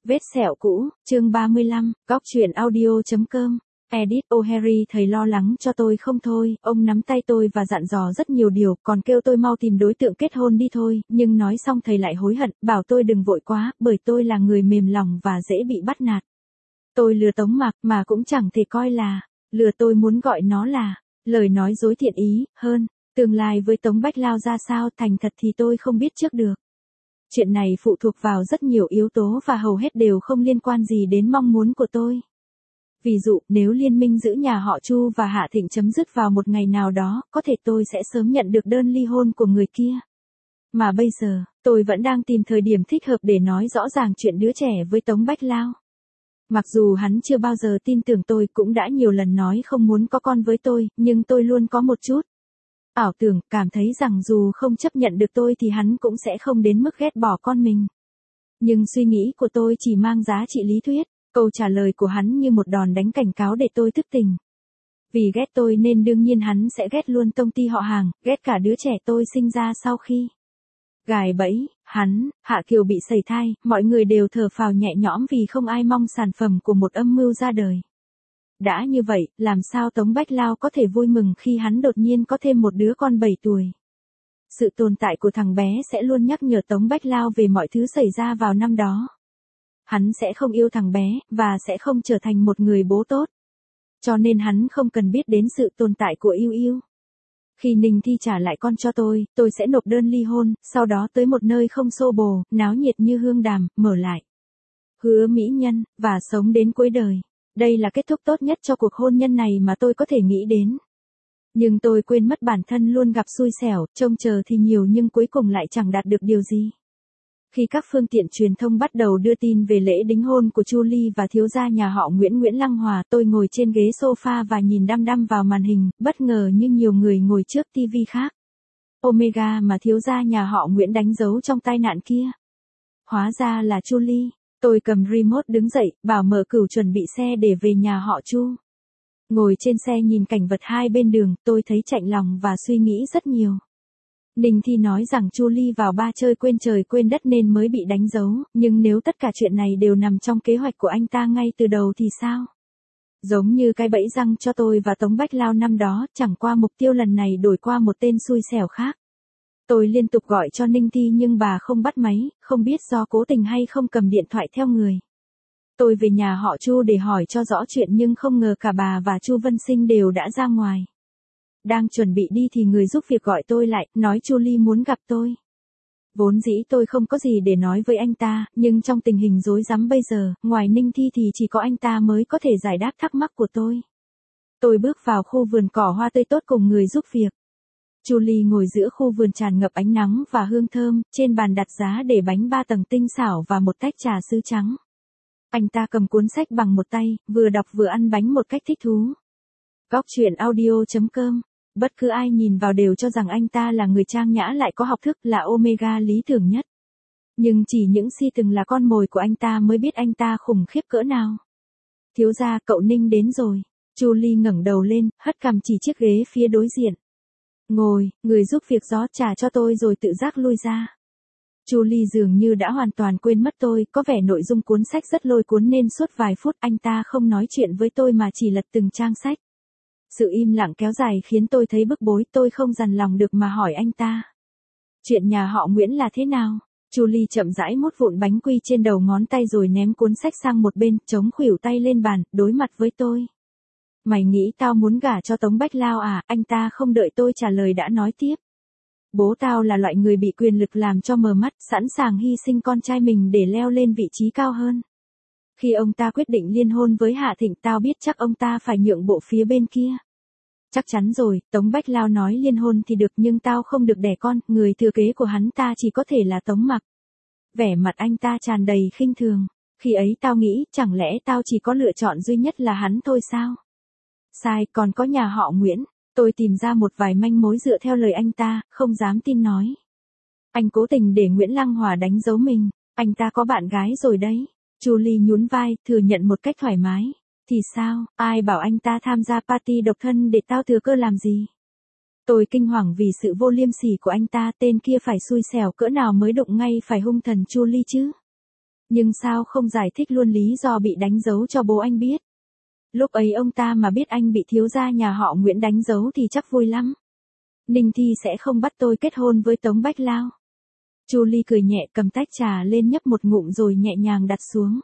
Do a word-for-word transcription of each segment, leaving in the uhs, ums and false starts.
Vết sẹo cũ, chương ba mươi lăm, góc truyện audio.com. Edith O'Harry thầy lo lắng cho tôi không thôi, ông nắm tay tôi và dặn dò rất nhiều điều, còn kêu tôi mau tìm đối tượng kết hôn đi thôi, nhưng nói xong thầy lại hối hận, bảo tôi đừng vội quá, bởi tôi là người mềm lòng và dễ bị bắt nạt. Tôi lừa Tống Mạc mà cũng chẳng thể coi là, lừa tôi muốn gọi nó là, lời nói dối thiện ý, hơn, tương lai với Tống Bách Lao ra sao thành thật thì tôi không biết trước được. Chuyện này phụ thuộc vào rất nhiều yếu tố và hầu hết đều không liên quan gì đến mong muốn của tôi. Ví dụ, nếu liên minh giữa nhà họ Chu và Hạ Thịnh chấm dứt vào một ngày nào đó, có thể tôi sẽ sớm nhận được đơn ly hôn của người kia. Mà bây giờ, tôi vẫn đang tìm thời điểm thích hợp để nói rõ ràng chuyện đứa trẻ với Tống Bách Lao. Mặc dù hắn chưa bao giờ tin tưởng tôi, cũng đã nhiều lần nói không muốn có con với tôi, nhưng tôi luôn có một chút ảo tưởng, cảm thấy rằng dù không chấp nhận được tôi thì hắn cũng sẽ không đến mức ghét bỏ con mình. Nhưng suy nghĩ của tôi chỉ mang giá trị lý thuyết, câu trả lời của hắn như một đòn đánh cảnh cáo để tôi thức tỉnh. Vì ghét tôi nên đương nhiên hắn sẽ ghét luôn công ty họ Hàng, ghét cả đứa trẻ tôi sinh ra sau khi gài bẫy, hắn, Hạ Kiều bị sẩy thai, mọi người đều thở phào nhẹ nhõm vì không ai mong sản phẩm của một âm mưu ra đời. Đã như vậy, làm sao Tống Bách Lao có thể vui mừng khi hắn đột nhiên có thêm một đứa con bảy tuổi? Sự tồn tại của thằng bé sẽ luôn nhắc nhở Tống Bách Lao về mọi thứ xảy ra vào năm đó. Hắn sẽ không yêu thằng bé, và sẽ không trở thành một người bố tốt. Cho nên hắn không cần biết đến sự tồn tại của Yêu Yêu. Khi Ninh Thi trả lại con cho tôi, tôi sẽ nộp đơn ly hôn, sau đó tới một nơi không xô bồ, náo nhiệt như hương đàm, mở lại hứa mỹ nhân, và sống đến cuối đời. Đây là kết thúc tốt nhất cho cuộc hôn nhân này mà tôi có thể nghĩ đến. Nhưng tôi quên mất bản thân luôn gặp xui xẻo, trông chờ thì nhiều nhưng cuối cùng lại chẳng đạt được điều gì. Khi các phương tiện truyền thông bắt đầu đưa tin về lễ đính hôn của Chu Ly và thiếu gia nhà họ Nguyễn Nguyễn Lăng Hòa, tôi ngồi trên ghế sofa và nhìn đăm đăm vào màn hình, bất ngờ như nhiều người ngồi trước tivi khác. Omega mà thiếu gia nhà họ Nguyễn đánh dấu trong tai nạn kia. Hóa ra là Chu Ly. Tôi cầm remote đứng dậy, bảo mở cửu chuẩn bị xe để về nhà họ Chu. Ngồi trên xe nhìn cảnh vật hai bên đường, tôi thấy chạnh lòng và suy nghĩ rất nhiều. Ninh Thi nói rằng Chu Ly vào ba chơi quên trời quên đất nên mới bị đánh dấu, nhưng nếu tất cả chuyện này đều nằm trong kế hoạch của anh ta ngay từ đầu thì sao? Giống như cái bẫy răng cho tôi và Tống Bách Lao năm đó, chẳng qua mục tiêu lần này đổi qua một tên xui xẻo khác. Tôi liên tục gọi cho Ninh Thi nhưng bà không bắt máy, không biết do cố tình hay không cầm điện thoại theo người. Tôi về nhà họ Chu để hỏi cho rõ chuyện nhưng không ngờ cả bà và Chu Vân Sinh đều đã ra ngoài. Đang chuẩn bị đi thì người giúp việc gọi tôi lại, nói Chu Ly muốn gặp tôi. Vốn dĩ tôi không có gì để nói với anh ta, nhưng trong tình hình rối rắm bây giờ, ngoài Ninh Thi thì chỉ có anh ta mới có thể giải đáp thắc mắc của tôi. Tôi bước vào khu vườn cỏ hoa tươi tốt cùng người giúp việc. Chu Ly ngồi giữa khu vườn tràn ngập ánh nắng và hương thơm, trên bàn đặt giá để bánh ba tầng tinh xảo và một tách trà sứ trắng. Anh ta cầm cuốn sách bằng một tay, vừa đọc vừa ăn bánh một cách thích thú. Góc truyện audio.com. Bất cứ ai nhìn vào đều cho rằng anh ta là người trang nhã lại có học thức, là Omega lý tưởng nhất. Nhưng chỉ những si từng là con mồi của anh ta mới biết anh ta khủng khiếp cỡ nào. Thiếu gia, cậu Ninh đến rồi. Chu Ly ngẩng đầu lên, hất cằm chỉ chiếc ghế phía đối diện. Ngồi, người giúp việc rót trà cho tôi rồi tự giác lui ra. Chu Ly dường như đã hoàn toàn quên mất tôi, có vẻ nội dung cuốn sách rất lôi cuốn nên suốt vài phút anh ta không nói chuyện với tôi mà chỉ lật từng trang sách. Sự im lặng kéo dài khiến tôi thấy bức bối, tôi không dằn lòng được mà hỏi anh ta. Chuyện nhà họ Nguyễn là thế nào? Chu Ly chậm rãi mút vụn bánh quy trên đầu ngón tay rồi ném cuốn sách sang một bên, chống khuỷu tay lên bàn, đối mặt với tôi. Mày nghĩ tao muốn gả cho Tống Bách Lao à? Anh ta không đợi tôi trả lời đã nói tiếp. Bố tao là loại người bị quyền lực làm cho mờ mắt, sẵn sàng hy sinh con trai mình để leo lên vị trí cao hơn. Khi ông ta quyết định liên hôn với Hạ Thịnh, tao biết chắc ông ta phải nhượng bộ phía bên kia. Chắc chắn rồi, Tống Bách Lao nói liên hôn thì được nhưng tao không được đẻ con, người thừa kế của hắn ta chỉ có thể là Tống Mặc. Vẻ mặt anh ta tràn đầy khinh thường. Khi ấy tao nghĩ, chẳng lẽ tao chỉ có lựa chọn duy nhất là hắn thôi sao? Sai, còn có nhà họ Nguyễn. Tôi tìm ra một vài manh mối dựa theo lời anh ta, không dám tin nói. Anh cố tình để Nguyễn Lăng Hòa đánh dấu mình, anh ta có bạn gái rồi đấy. Chu Ly nhún vai, thừa nhận một cách thoải mái. Thì sao, ai bảo anh ta tham gia party độc thân để tao thừa cơ làm gì? Tôi kinh hoàng vì sự vô liêm sỉ của anh ta, tên kia phải xui xẻo cỡ nào mới đụng ngay phải hung thần Chu Ly chứ? Nhưng sao không giải thích luôn lý do bị đánh dấu cho bố anh biết? Lúc ấy ông ta mà biết anh bị thiếu gia nhà họ Nguyễn đánh dấu thì chắc vui lắm. Ninh Thi sẽ không bắt tôi kết hôn với Tống Bách Lao. Julie cười nhẹ cầm tách trà lên nhấp một ngụm rồi nhẹ nhàng đặt xuống.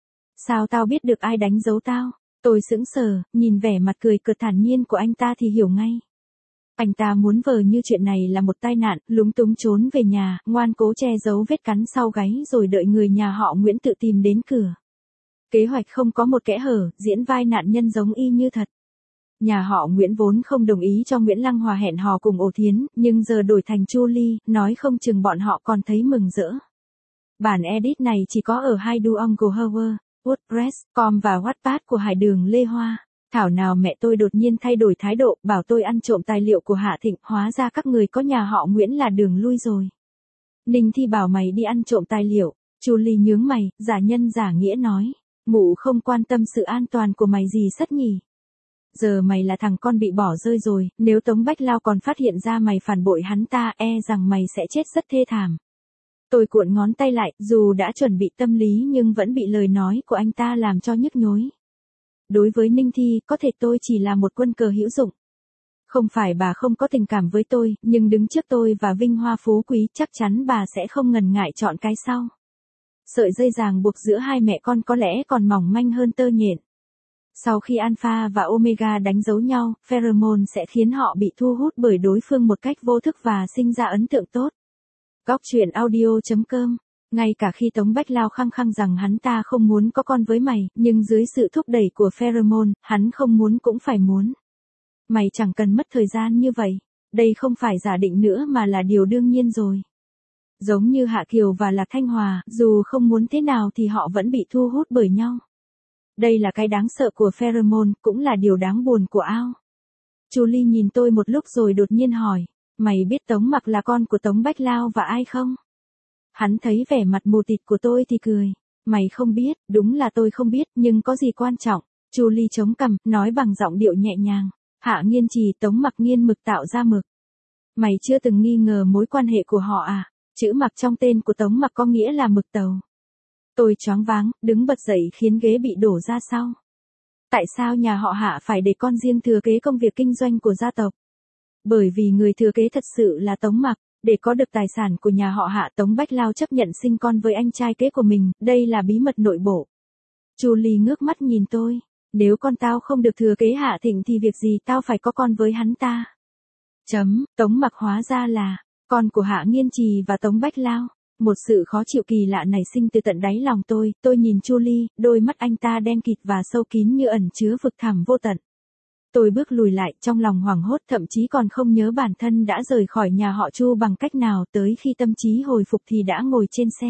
Sao tao biết được ai đánh dấu tao? Tôi sững sờ, nhìn vẻ mặt cười cợt thản nhiên của anh ta thì hiểu ngay. Anh ta muốn vờ như chuyện này là một tai nạn, lúng túng trốn về nhà, ngoan cố che giấu vết cắn sau gáy rồi đợi người nhà họ Nguyễn tự tìm đến cửa. Kế hoạch không có một kẽ hở, diễn vai nạn nhân giống y như thật. Nhà họ Nguyễn vốn không đồng ý cho Nguyễn Lăng Hòa hẹn hò cùng Ổ Thiến, nhưng giờ đổi thành Julie, nói không chừng bọn họ còn thấy mừng rỡ. Bản edit này chỉ có ở hai Duolingo Hover, WordPress, com và Wattpad của Hải Đường Lê Hoa. Thảo nào mẹ tôi đột nhiên thay đổi thái độ, bảo tôi ăn trộm tài liệu của Hạ Thịnh, hóa ra các người có nhà họ Nguyễn là đường lui rồi. Ninh Thi bảo mày đi ăn trộm tài liệu, Julie nhướng mày, giả nhân giả nghĩa nói, mụ không quan tâm sự an toàn của mày gì sất nhỉ. Giờ mày là thằng con bị bỏ rơi rồi, nếu Tống Bách Lao còn phát hiện ra mày phản bội hắn ta, e rằng mày sẽ chết rất thê thảm. Tôi cuộn ngón tay lại, dù đã chuẩn bị tâm lý nhưng vẫn bị lời nói của anh ta làm cho nhức nhối. Đối với Ninh Thi, có thể tôi chỉ là một quân cờ hữu dụng. Không phải bà không có tình cảm với tôi, nhưng đứng trước tôi và vinh hoa phú quý chắc chắn bà sẽ không ngần ngại chọn cái sau. Sợi dây ràng buộc giữa hai mẹ con có lẽ còn mỏng manh hơn tơ nhện. Sau khi Alpha và Omega đánh dấu nhau, pheromone sẽ khiến họ bị thu hút bởi đối phương một cách vô thức và sinh ra ấn tượng tốt. Góc truyện audio chấm com. Ngay cả khi Tống Bách Lao khăng khăng rằng hắn ta không muốn có con với mày, nhưng dưới sự thúc đẩy của pheromone, hắn không muốn cũng phải muốn. Mày chẳng cần mất thời gian như vậy. Đây không phải giả định nữa mà là điều đương nhiên rồi. Giống như Hạ Kiều và Lạc Thanh Hòa, dù không muốn thế nào thì họ vẫn bị thu hút bởi nhau. Đây là cái đáng sợ của pheromone, cũng là điều đáng buồn của ao. Julie nhìn tôi một lúc rồi đột nhiên hỏi, mày biết Tống Mặc là con của Tống Bách Lao và ai không? Hắn thấy vẻ mặt mù tịt của tôi thì cười, mày không biết, đúng là tôi không biết, nhưng có gì quan trọng. Julie chống cằm, nói bằng giọng điệu nhẹ nhàng, Hạ Nghiên Trì Tống Mặc nghiên mực tạo ra mực. Mày chưa từng nghi ngờ mối quan hệ của họ à? Chữ Mặc trong tên của Tống Mặc có nghĩa là mực tàu. Tôi choáng váng, đứng bật dậy khiến ghế bị đổ ra sau. Tại sao nhà họ Hạ phải để con riêng thừa kế công việc kinh doanh của gia tộc? Bởi vì người thừa kế thật sự là Tống Mặc. Để có được tài sản của nhà họ Hạ, Tống Bách Lao chấp nhận sinh con với anh trai kế của mình, đây là bí mật nội bộ. Julie ngước mắt nhìn tôi, nếu con tao không được thừa kế Hạ Thịnh thì việc gì tao phải có con với hắn ta? Chấm, Tống Mặc hóa ra là con của Hạ Nghiên Trì và Tống Bách Lao. Một sự khó chịu kỳ lạ nảy sinh từ tận đáy lòng tôi, tôi nhìn Julie, đôi mắt anh ta đen kịt và sâu kín như ẩn chứa vực thẳm vô tận. Tôi bước lùi lại, trong lòng hoảng hốt, thậm chí còn không nhớ bản thân đã rời khỏi nhà họ Chu bằng cách nào, tới khi tâm trí hồi phục thì đã ngồi trên xe.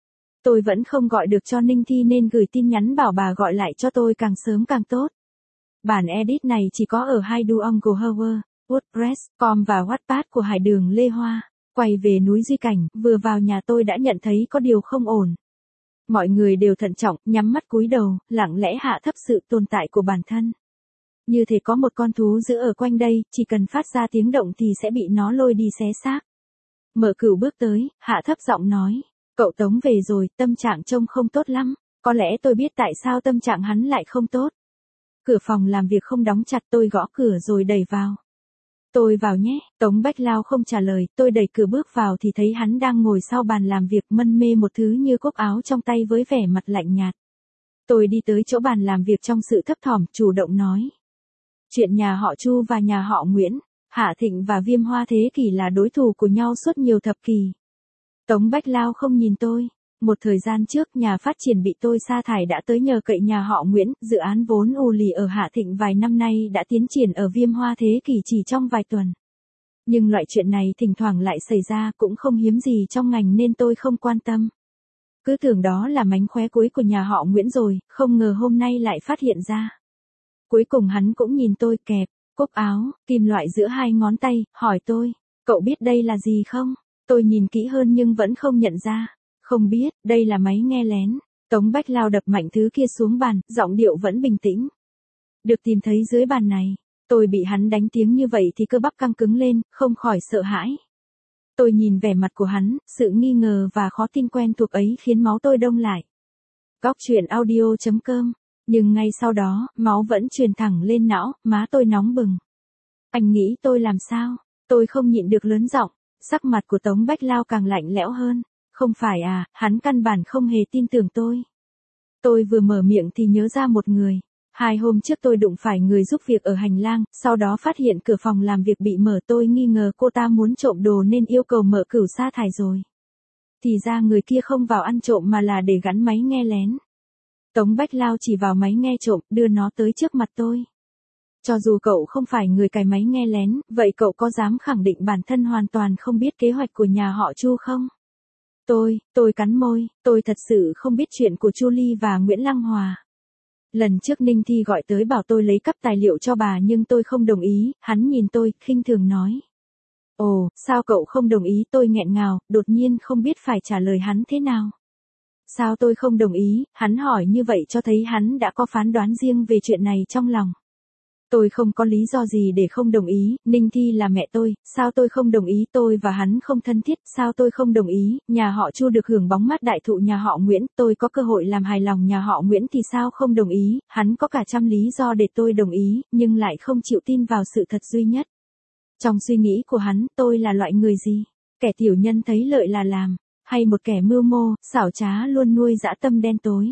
Tôi vẫn không gọi được cho Ninh Thi nên gửi tin nhắn bảo bà gọi lại cho tôi càng sớm càng tốt. Bản edit này chỉ có ở hai Duolingo Hover, WordPress, com và Wattpad của Hải Đường Lê Hoa. Quay về núi Duy Cảnh, vừa vào nhà tôi đã nhận thấy có điều không ổn. Mọi người đều thận trọng, nhắm mắt cúi đầu, lặng lẽ hạ thấp sự tồn tại của bản thân. Như thể có một con thú dữ ở quanh đây, chỉ cần phát ra tiếng động thì sẽ bị nó lôi đi xé xác. Mở Cửu bước tới, hạ thấp giọng nói, cậu Tống về rồi, tâm trạng trông không tốt lắm. Có lẽ tôi biết tại sao tâm trạng hắn lại không tốt. Cửa phòng làm việc không đóng chặt, tôi gõ cửa rồi đẩy vào. Tôi vào nhé, Tống Bách Lao không trả lời, tôi đẩy cửa bước vào thì thấy hắn đang ngồi sau bàn làm việc mân mê một thứ như cúc áo trong tay với vẻ mặt lạnh nhạt. Tôi đi tới chỗ bàn làm việc trong sự thấp thỏm, chủ động nói. Chuyện nhà họ Chu và nhà họ Nguyễn, Hạ Thịnh và Viêm Hoa Thế Kỷ là đối thủ của nhau suốt nhiều thập kỷ. Tống Bách Lao không nhìn tôi. Một thời gian trước nhà phát triển bị tôi sa thải đã tới nhờ cậy nhà họ Nguyễn, dự án vốn ù lì ở Hạ Thịnh vài năm nay đã tiến triển ở Viêm Hoa Thế Kỷ chỉ trong vài tuần. Nhưng loại chuyện này thỉnh thoảng lại xảy ra cũng không hiếm gì trong ngành nên tôi không quan tâm. Cứ tưởng đó là mánh khóe cuối của nhà họ Nguyễn rồi, không ngờ hôm nay lại phát hiện ra. Cuối cùng hắn cũng nhìn tôi kẹp, cúc áo, kim loại giữa hai ngón tay, hỏi tôi, cậu biết đây là gì không? Tôi nhìn kỹ hơn nhưng vẫn không nhận ra. Không biết, đây là máy nghe lén. Tống Bách Lao đập mạnh thứ kia xuống bàn, giọng điệu vẫn bình tĩnh. Được tìm thấy dưới bàn này. Tôi bị hắn đánh tiếng như vậy thì cơ bắp căng cứng lên, không khỏi sợ hãi. Tôi nhìn vẻ mặt của hắn, sự nghi ngờ và khó tin quen thuộc ấy khiến máu tôi đông lại. Góc truyện audio chấm com. Nhưng ngay sau đó, máu vẫn truyền thẳng lên não, má tôi nóng bừng. Anh nghĩ tôi làm sao? Tôi không nhịn được lớn giọng. Sắc mặt của Tống Bách Lao càng lạnh lẽo hơn. Không phải à, hắn căn bản không hề tin tưởng tôi. Tôi vừa mở miệng thì nhớ ra một người. Hai hôm trước tôi đụng phải người giúp việc ở hành lang, sau đó phát hiện cửa phòng làm việc bị mở, tôi nghi ngờ cô ta muốn trộm đồ nên yêu cầu mở cửu sa thải rồi. Thì ra người kia không vào ăn trộm mà là để gắn máy nghe lén. Tống Bách Lao chỉ vào máy nghe trộm, đưa nó tới trước mặt tôi. Cho dù cậu không phải người cài máy nghe lén, vậy cậu có dám khẳng định bản thân hoàn toàn không biết kế hoạch của nhà họ Chu không? Tôi, tôi cắn môi, tôi thật sự không biết chuyện của Chu Ly và Nguyễn Lăng Hòa. Lần trước Ninh Thi gọi tới bảo tôi lấy cắp tài liệu cho bà nhưng tôi không đồng ý, hắn nhìn tôi, khinh thường nói. Ồ, sao cậu không đồng ý? Tôi nghẹn ngào, đột nhiên không biết phải trả lời hắn thế nào. Sao tôi không đồng ý? Hắn hỏi như vậy cho thấy hắn đã có phán đoán riêng về chuyện này trong lòng. Tôi không có lý do gì để không đồng ý, Ninh Thi là mẹ tôi, sao tôi không đồng ý? Tôi và hắn không thân thiết, sao tôi không đồng ý? Nhà họ Chu được hưởng bóng mát đại thụ nhà họ Nguyễn, tôi có cơ hội làm hài lòng nhà họ Nguyễn thì sao không đồng ý? Hắn có cả trăm lý do để tôi đồng ý, nhưng lại không chịu tin vào sự thật duy nhất. Trong suy nghĩ của hắn, tôi là loại người gì? Kẻ tiểu nhân thấy lợi là làm, hay một kẻ mưu mô, xảo trá luôn nuôi dã tâm đen tối?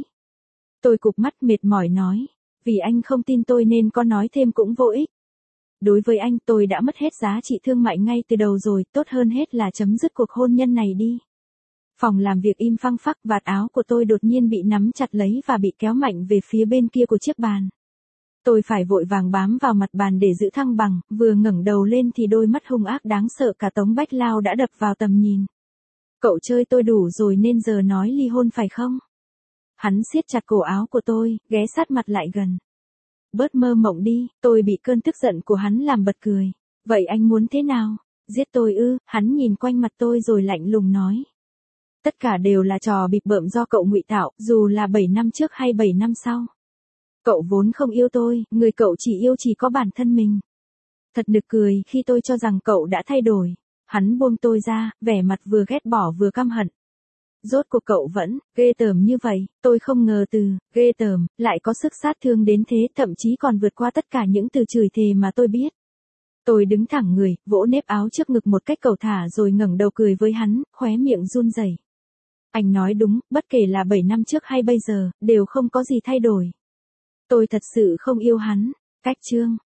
Tôi cụp mắt mệt mỏi nói. Vì anh không tin tôi nên có nói thêm cũng vô ích. Đối với anh tôi đã mất hết giá trị thương mại ngay từ đầu rồi, tốt hơn hết là chấm dứt cuộc hôn nhân này đi. Phòng làm việc im phăng phắc, vạt áo của tôi đột nhiên bị nắm chặt lấy và bị kéo mạnh về phía bên kia của chiếc bàn. Tôi phải vội vàng bám vào mặt bàn để giữ thăng bằng, vừa ngẩng đầu lên thì đôi mắt hung ác đáng sợ cả Tống Bách Lao đã đập vào tầm nhìn. Cậu chơi tôi đủ rồi nên giờ nói ly hôn phải không? Hắn siết chặt cổ áo của tôi, ghé sát mặt lại gần. Bớt mơ mộng đi, tôi bị cơn tức giận của hắn làm bật cười. Vậy anh muốn thế nào? Giết tôi ư? Hắn nhìn quanh mặt tôi rồi lạnh lùng nói. Tất cả đều là trò bịp bợm do cậu ngụy tạo, dù là bảy năm trước hay bảy năm sau. Cậu vốn không yêu tôi, người cậu chỉ yêu chỉ có bản thân mình. Thật nực cười khi tôi cho rằng cậu đã thay đổi. Hắn buông tôi ra, vẻ mặt vừa ghét bỏ vừa căm hận. Rốt cuộc cậu vẫn, ghê tởm như vậy, tôi không ngờ từ, ghê tởm, lại có sức sát thương đến thế, thậm chí còn vượt qua tất cả những từ chửi thề mà tôi biết. Tôi đứng thẳng người, vỗ nếp áo trước ngực một cách cầu thả rồi ngẩng đầu cười với hắn, khóe miệng run rẩy. Anh nói đúng, bất kể là bảy năm trước hay bây giờ, đều không có gì thay đổi. Tôi thật sự không yêu hắn. Cách chương.